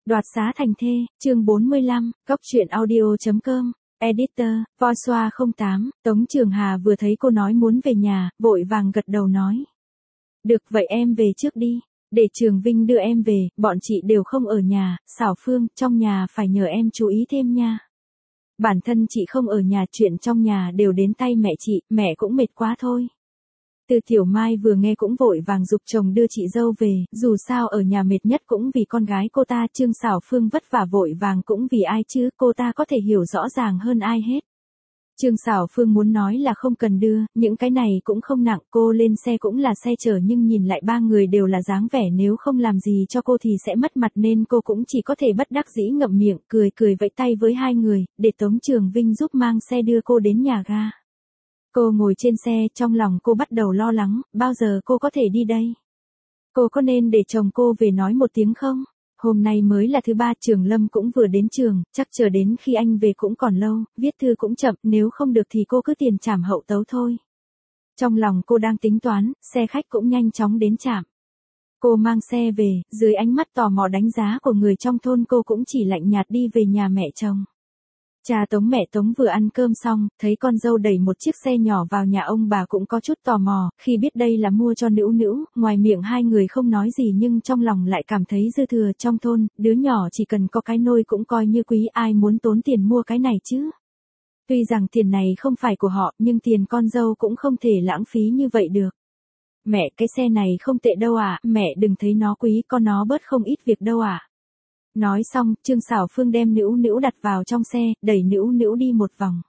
Đoạt xá thành thê, chương 45, góc truyện audio.com, editor, Voiceoa 08, Tống Trường Hà vừa thấy cô nói muốn về nhà, vội vàng gật đầu nói. Được vậy em về trước đi, để Trường Vinh đưa em về, bọn chị đều không ở nhà, Xảo Phương, trong nhà phải nhờ em chú ý thêm nha. Bản thân chị không ở nhà, chuyện trong nhà đều đến tay mẹ chị, mẹ cũng mệt quá thôi. Từ Tiểu Mai vừa nghe cũng vội vàng giục chồng đưa chị dâu về, dù sao ở nhà mệt nhất cũng vì con gái cô ta. Trương Xảo Phương vất vả vội vàng cũng vì ai chứ, cô ta có thể hiểu rõ ràng hơn ai hết. Trương Xảo Phương muốn nói là không cần đưa, những cái này cũng không nặng, cô lên xe cũng là xe chở, nhưng nhìn lại ba người đều là dáng vẻ nếu không làm gì cho cô thì sẽ mất mặt, nên cô cũng chỉ có thể bất đắc dĩ ngậm miệng, cười vẫy tay với hai người, để Tống Trường Vinh giúp mang xe đưa cô đến nhà ga. Cô ngồi trên xe, trong lòng cô bắt đầu lo lắng, bao giờ cô có thể đi đây? Cô có nên để chồng cô về nói một tiếng không? Hôm nay mới là thứ ba, Trường Lâm cũng vừa đến trường, chắc chờ đến khi anh về cũng còn lâu, viết thư cũng chậm, nếu không được thì cô cứ tiền trảm hậu tấu thôi. Trong lòng cô đang tính toán, xe khách cũng nhanh chóng đến trạm. Cô mang xe về, dưới ánh mắt tò mò đánh giá của người trong thôn, cô cũng chỉ lạnh nhạt đi về nhà mẹ chồng. Cha Tống mẹ Tống vừa ăn cơm xong, thấy con dâu đẩy một chiếc xe nhỏ vào nhà ông bà cũng có chút tò mò, khi biết đây là mua cho Nữu Nữu, ngoài miệng hai người không nói gì nhưng trong lòng lại cảm thấy dư thừa. Trong thôn, đứa nhỏ chỉ cần có cái nôi cũng coi như quý, ai muốn tốn tiền mua cái này chứ. Tuy rằng tiền này không phải của họ, nhưng tiền con dâu cũng không thể lãng phí như vậy được. Mẹ, cái xe này không tệ đâu à, mẹ đừng thấy nó quý, con nó bớt không ít việc đâu à. Nói xong, Trương Xảo Phương đem Nữu Nữu đặt vào trong xe, đẩy Nữu Nữu đi một vòng.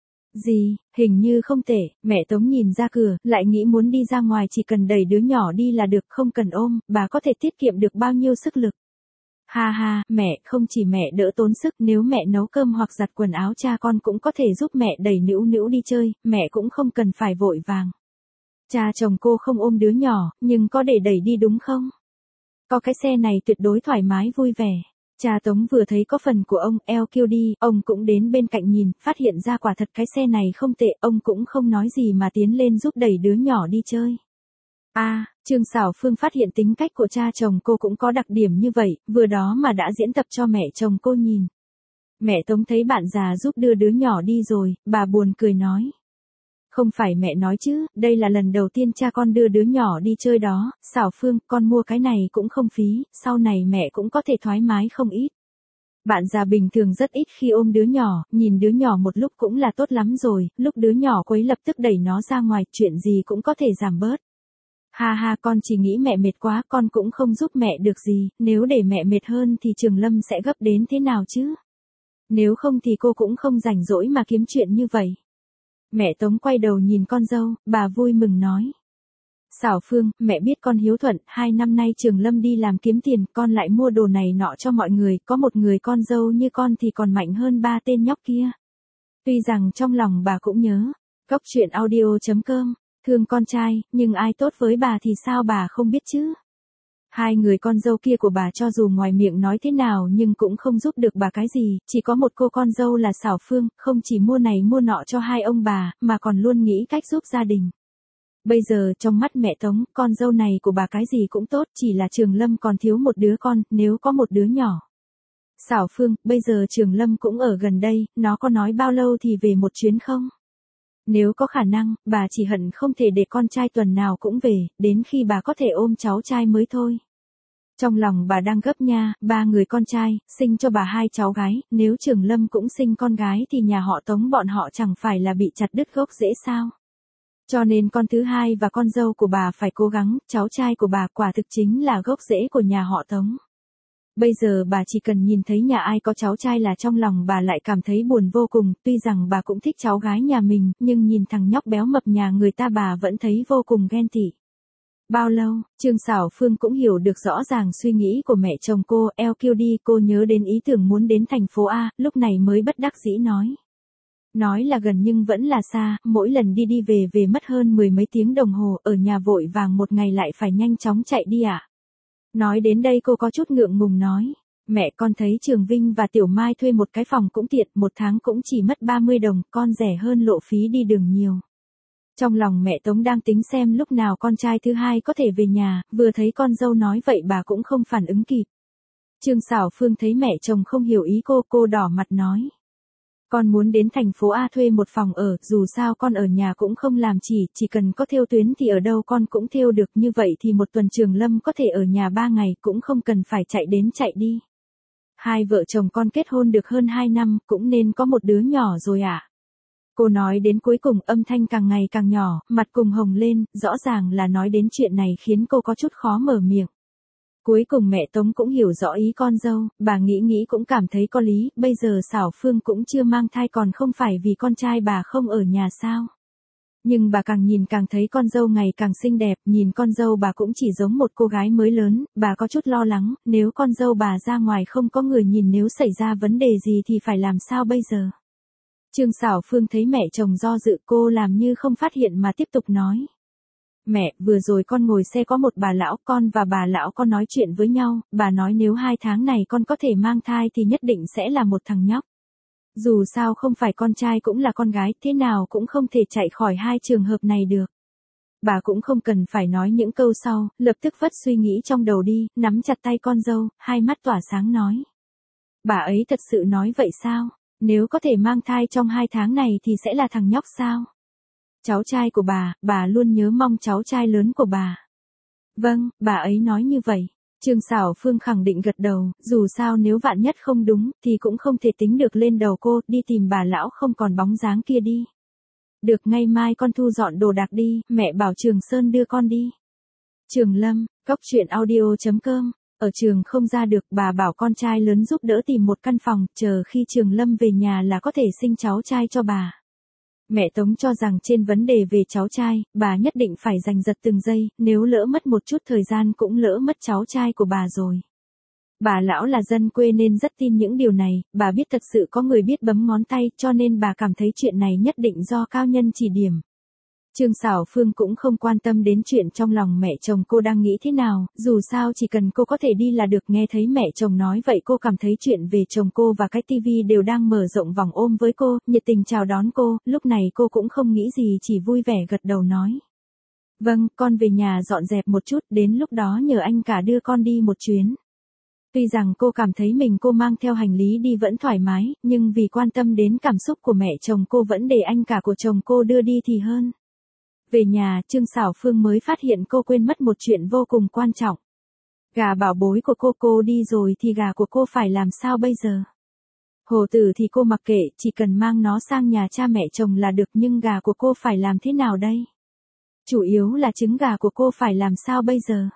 Gì, hình như không tệ, mẹ Tống nhìn ra cửa, lại nghĩ muốn đi ra ngoài chỉ cần đẩy đứa nhỏ đi là được, không cần ôm, bà có thể tiết kiệm được bao nhiêu sức lực. Ha ha, mẹ, không chỉ mẹ đỡ tốn sức, nếu mẹ nấu cơm hoặc giặt quần áo cha con cũng có thể giúp mẹ đẩy Nữu Nữu đi chơi, mẹ cũng không cần phải vội vàng. Cha chồng cô không ôm đứa nhỏ, nhưng có để đẩy đi đúng không? Có cái xe này tuyệt đối thoải mái vui vẻ. Cha Tống vừa thấy có phần của ông, eo kêu đi, ông cũng đến bên cạnh nhìn, phát hiện ra quả thật cái xe này không tệ, ông cũng không nói gì mà tiến lên giúp đẩy đứa nhỏ đi chơi. Trương Xảo Phương phát hiện tính cách của cha chồng cô cũng có đặc điểm như vậy, vừa đó mà đã diễn tập cho mẹ chồng cô nhìn. Mẹ Tống thấy bạn già giúp đưa đứa nhỏ đi rồi, bà buồn cười nói. Không phải mẹ nói chứ, đây là lần đầu tiên cha con đưa đứa nhỏ đi chơi đó, Xảo Phương, con mua cái này cũng không phí, sau này mẹ cũng có thể thoải mái không ít. Bạn già bình thường rất ít khi ôm đứa nhỏ, nhìn đứa nhỏ một lúc cũng là tốt lắm rồi, lúc đứa nhỏ quấy lập tức đẩy nó ra ngoài, chuyện gì cũng có thể giảm bớt. Ha ha, con chỉ nghĩ mẹ mệt quá, con cũng không giúp mẹ được gì, nếu để mẹ mệt hơn thì Trường Lâm sẽ gấp đến thế nào chứ? Nếu không thì cô cũng không rảnh rỗi mà kiếm chuyện như vậy. Mẹ Tống quay đầu nhìn con dâu, bà vui mừng nói. Xảo Phương, mẹ biết con hiếu thuận, 2 năm nay Trường Lâm đi làm kiếm tiền, con lại mua đồ này nọ cho mọi người, có một người con dâu như con thì còn mạnh hơn 3 tên nhóc kia. Tuy rằng trong lòng bà cũng nhớ, góc truyện audio.com, thương con trai, nhưng ai tốt với bà thì sao bà không biết chứ. Hai người con dâu kia của bà cho dù ngoài miệng nói thế nào nhưng cũng không giúp được bà cái gì, chỉ có một cô con dâu là Xảo Phương, không chỉ mua này mua nọ cho hai ông bà, mà còn luôn nghĩ cách giúp gia đình. Bây giờ trong mắt mẹ Tống, con dâu này của bà cái gì cũng tốt, chỉ là Trường Lâm còn thiếu một đứa con, nếu có một đứa nhỏ. Xảo Phương, bây giờ Trường Lâm cũng ở gần đây, nó có nói bao lâu thì về một chuyến không? Nếu có khả năng, bà chỉ hận không thể để con trai tuần nào cũng về, đến khi bà có thể ôm cháu trai mới thôi. Trong lòng bà đang gấp nha, 3 người con trai, sinh cho bà 2 cháu gái, nếu Trường Lâm cũng sinh con gái thì nhà họ Tống bọn họ chẳng phải là bị chặt đứt gốc rễ sao? Cho nên con thứ hai và con dâu của bà phải cố gắng, cháu trai của bà quả thực chính là gốc rễ của nhà họ Tống. Bây giờ bà chỉ cần nhìn thấy nhà ai có cháu trai là trong lòng bà lại cảm thấy buồn vô cùng, tuy rằng bà cũng thích cháu gái nhà mình, nhưng nhìn thằng nhóc béo mập nhà người ta bà vẫn thấy vô cùng ghen tị. Bao lâu, Trương Xảo Phương cũng hiểu được rõ ràng suy nghĩ của mẹ chồng cô, eo kêu đi, cô nhớ đến ý tưởng muốn đến thành phố A, lúc này mới bất đắc dĩ nói. Nói là gần nhưng vẫn là xa, mỗi lần đi về mất hơn 10 mấy tiếng đồng hồ, ở nhà vội vàng một ngày lại phải nhanh chóng chạy đi à. Nói đến đây cô có chút ngượng ngùng nói, mẹ con thấy Trường Vinh và Tiểu Mai thuê một cái phòng cũng tiện, một tháng cũng chỉ mất 30 đồng, con rẻ hơn lộ phí đi đường nhiều. Trong lòng mẹ Tống đang tính xem lúc nào con trai thứ hai có thể về nhà, vừa thấy con dâu nói vậy bà cũng không phản ứng kịp. Trương Sảo Phương thấy mẹ chồng không hiểu ý cô đỏ mặt nói. Con muốn đến thành phố A thuê một phòng ở, dù sao con ở nhà cũng không làm chỉ cần có thêu tuyến thì ở đâu con cũng thêu được, như vậy thì một tuần Trường Lâm có thể ở nhà 3 ngày cũng không cần phải chạy đến chạy đi. Hai vợ chồng con kết hôn được hơn 2 năm, cũng nên có một đứa nhỏ rồi ạ. Cô nói đến cuối cùng âm thanh càng ngày càng nhỏ, mặt cùng hồng lên, rõ ràng là nói đến chuyện này khiến cô có chút khó mở miệng. Cuối cùng mẹ Tống cũng hiểu rõ ý con dâu, bà nghĩ cũng cảm thấy có lý, bây giờ Sảo Phương cũng chưa mang thai còn không phải vì con trai bà không ở nhà sao. Nhưng bà càng nhìn càng thấy con dâu ngày càng xinh đẹp, nhìn con dâu bà cũng chỉ giống một cô gái mới lớn, bà có chút lo lắng, nếu con dâu bà ra ngoài không có người nhìn, nếu xảy ra vấn đề gì thì phải làm sao bây giờ. Trương Sảo Phương thấy mẹ chồng do dự, cô làm như không phát hiện mà tiếp tục nói. Mẹ, vừa rồi con ngồi xe có một bà lão, con và bà lão có nói chuyện với nhau, bà nói nếu 2 tháng này con có thể mang thai thì nhất định sẽ là một thằng nhóc. Dù sao không phải con trai cũng là con gái, thế nào cũng không thể chạy khỏi hai trường hợp này được. Bà cũng không cần phải nói những câu sau, lập tức vất suy nghĩ trong đầu đi, nắm chặt tay con dâu, hai mắt tỏa sáng nói. Bà ấy thật sự nói vậy sao? Nếu có thể mang thai trong 2 tháng này thì sẽ là thằng nhóc sao? Cháu trai của bà luôn nhớ mong cháu trai lớn của bà. Vâng, bà ấy nói như vậy. Trương Sảo Phương khẳng định gật đầu, dù sao nếu vạn nhất không đúng, thì cũng không thể tính được lên đầu cô, đi tìm bà lão không còn bóng dáng kia đi. Được, ngày mai con thu dọn đồ đạc đi, mẹ bảo Trường Sơn đưa con đi. Trường Lâm, coctruyện.audio.com. Ở trường không ra được, bà bảo con trai lớn giúp đỡ tìm một căn phòng, chờ khi Trường Lâm về nhà là có thể sinh cháu trai cho bà. Mẹ Tống cho rằng trên vấn đề về cháu trai, bà nhất định phải giành giật từng giây, nếu lỡ mất một chút thời gian cũng lỡ mất cháu trai của bà rồi. Bà lão là dân quê nên rất tin những điều này, bà biết thật sự có người biết bấm ngón tay, cho nên bà cảm thấy chuyện này nhất định do cao nhân chỉ điểm. Trương Sảo Phương cũng không quan tâm đến chuyện trong lòng mẹ chồng cô đang nghĩ thế nào, dù sao chỉ cần cô có thể đi là được. Nghe thấy mẹ chồng nói vậy cô cảm thấy chuyện về chồng cô và cái tivi đều đang mở rộng vòng ôm với cô, nhiệt tình chào đón cô, lúc này cô cũng không nghĩ gì chỉ vui vẻ gật đầu nói. Vâng, con về nhà dọn dẹp một chút, đến lúc đó nhờ anh cả đưa con đi một chuyến. Tuy rằng cô cảm thấy cô mang theo hành lý đi vẫn thoải mái, nhưng vì quan tâm đến cảm xúc của mẹ chồng cô vẫn để anh cả của chồng cô đưa đi thì hơn. Về nhà, Trương Sảo Phương mới phát hiện cô quên mất một chuyện vô cùng quan trọng. Gà bảo bối của cô đi rồi thì gà của cô phải làm sao bây giờ? Hồ tử thì cô mặc kệ, chỉ cần mang nó sang nhà cha mẹ chồng là được, nhưng gà của cô phải làm thế nào đây? Chủ yếu là trứng gà của cô phải làm sao bây giờ?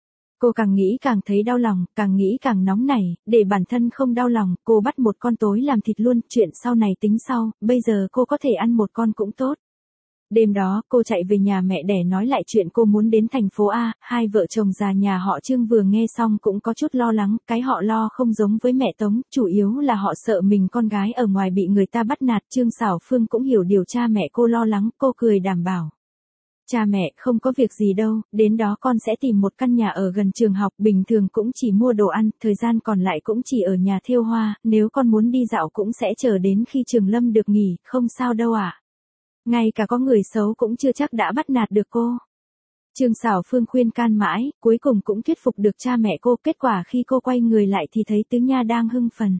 Cô càng nghĩ càng thấy đau lòng, càng nghĩ càng nóng nảy, để bản thân không đau lòng, cô bắt một con tối làm thịt luôn, chuyện sau này tính sau, bây giờ cô có thể ăn một con cũng tốt. Đêm đó, cô chạy về nhà mẹ đẻ nói lại chuyện cô muốn đến thành phố A, hai vợ chồng già nhà họ Trương vừa nghe xong cũng có chút lo lắng, cái họ lo không giống với mẹ Tống, chủ yếu là họ sợ mình con gái ở ngoài bị người ta bắt nạt. Trương Sảo Phương cũng hiểu điều cha mẹ cô lo lắng, cô cười đảm bảo. Cha mẹ, không có việc gì đâu, đến đó con sẽ tìm một căn nhà ở gần trường học, bình thường cũng chỉ mua đồ ăn, thời gian còn lại cũng chỉ ở nhà thêu hoa, nếu con muốn đi dạo cũng sẽ chờ đến khi Trường Lâm được nghỉ, không sao đâu ạ. Ngay cả có người xấu cũng chưa chắc đã bắt nạt được cô. Trương Sảo Phương khuyên can mãi, cuối cùng cũng thuyết phục được cha mẹ cô, kết quả khi cô quay người lại thì thấy Tứ Nha đang hưng phấn.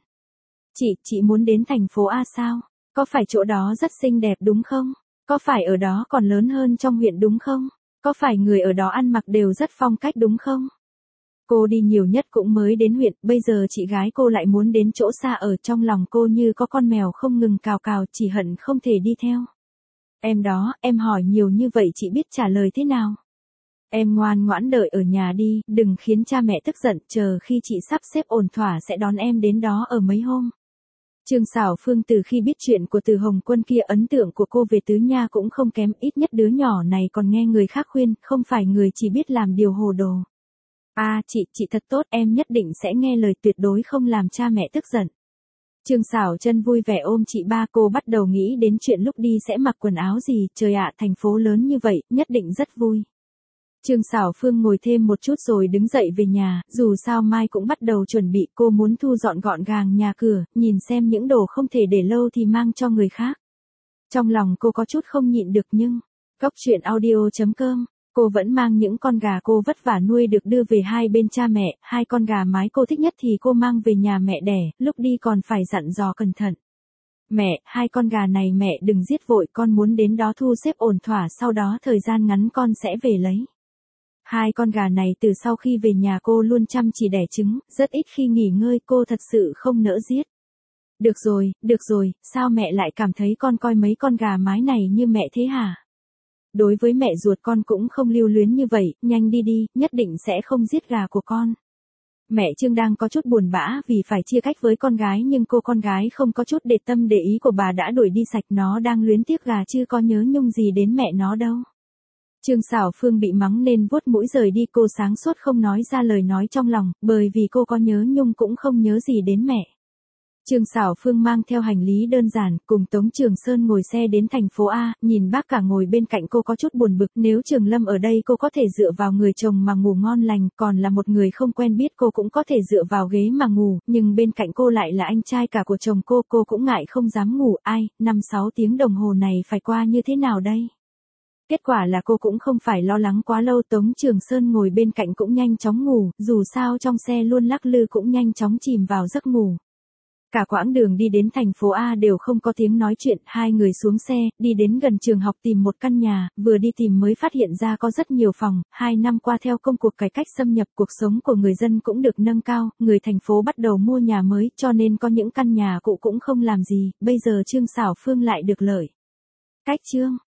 Chị muốn đến thành phố A sao? Có phải chỗ đó rất xinh đẹp đúng không? Có phải ở đó còn lớn hơn trong huyện đúng không? Có phải người ở đó ăn mặc đều rất phong cách đúng không? Cô đi nhiều nhất cũng mới đến huyện, bây giờ chị gái cô lại muốn đến chỗ xa ở, trong lòng cô như có con mèo không ngừng cào cào, chỉ hận không thể đi theo. Em đó, em hỏi nhiều như vậy chị biết trả lời thế nào? Em ngoan ngoãn đợi ở nhà đi, đừng khiến cha mẹ tức giận, chờ khi chị sắp xếp ổn thỏa sẽ đón em đến đó ở mấy hôm. Trương Sảo Phương từ khi biết chuyện của Từ Hồng Quân kia, ấn tượng của cô về Tứ Nha cũng không kém, ít nhất đứa nhỏ này còn nghe người khác khuyên, không phải người chỉ biết làm điều hồ đồ. Chị thật tốt, em nhất định sẽ nghe lời, tuyệt đối không làm cha mẹ tức giận. Trương Sảo Chân vui vẻ ôm chị ba, cô bắt đầu nghĩ đến chuyện lúc đi sẽ mặc quần áo gì, trời ạ, thành phố lớn như vậy, nhất định rất vui. Trương Sảo Phương ngồi thêm một chút rồi đứng dậy về nhà, dù sao mai cũng bắt đầu chuẩn bị, cô muốn thu dọn gọn gàng nhà cửa, nhìn xem những đồ không thể để lâu thì mang cho người khác. Trong lòng cô có chút không nhịn được nhưng, coctruyện.audio.com Cô vẫn mang những con gà cô vất vả nuôi được đưa về hai bên cha mẹ, hai con gà mái cô thích nhất thì cô mang về nhà mẹ đẻ, lúc đi còn phải dặn dò cẩn thận. Mẹ, hai con gà này mẹ đừng giết vội, con muốn đến đó thu xếp ổn thỏa, sau đó thời gian ngắn con sẽ về lấy. Hai con gà này từ sau khi về nhà cô luôn chăm chỉ đẻ trứng, rất ít khi nghỉ ngơi, cô thật sự không nỡ giết. Được rồi, sao mẹ lại cảm thấy con coi mấy con gà mái này như mẹ thế hả? Đối với mẹ ruột con cũng không lưu luyến như vậy, nhanh đi đi, nhất định sẽ không giết gà của con. Mẹ Trương đang có chút buồn bã vì phải chia cách với con gái, nhưng cô con gái không có chút để tâm để ý của bà đã đuổi đi sạch, nó đang luyến tiếc gà chứ có nhớ nhung gì đến mẹ nó đâu. Trương Sảo Phương bị mắng nên vuốt mũi rời đi, cô sáng suốt không nói ra lời nói trong lòng, bởi vì cô có nhớ nhung cũng không nhớ gì đến mẹ. Trương Sảo Phương mang theo hành lý đơn giản, cùng Tống Trường Sơn ngồi xe đến thành phố A, nhìn bác cả ngồi bên cạnh cô có chút buồn bực, nếu Trường Lâm ở đây cô có thể dựa vào người chồng mà ngủ ngon lành, còn là một người không quen biết cô cũng có thể dựa vào ghế mà ngủ, nhưng bên cạnh cô lại là anh trai cả của chồng cô cũng ngại không dám ngủ, 5-6 tiếng đồng hồ này phải qua như thế nào đây? Kết quả là cô cũng không phải lo lắng quá lâu, Tống Trường Sơn ngồi bên cạnh cũng nhanh chóng ngủ, dù sao trong xe luôn lắc lư cũng nhanh chóng chìm vào giấc ngủ. Cả quãng đường đi đến thành phố A đều không có tiếng nói chuyện, hai người xuống xe, đi đến gần trường học tìm một căn nhà, vừa đi tìm mới phát hiện ra có rất nhiều phòng, 2 năm qua theo công cuộc cải cách xâm nhập cuộc sống của người dân cũng được nâng cao, người thành phố bắt đầu mua nhà mới cho nên có những căn nhà cũ cũng không làm gì, bây giờ Trương Sảo Phương lại được lợi. Cách Trương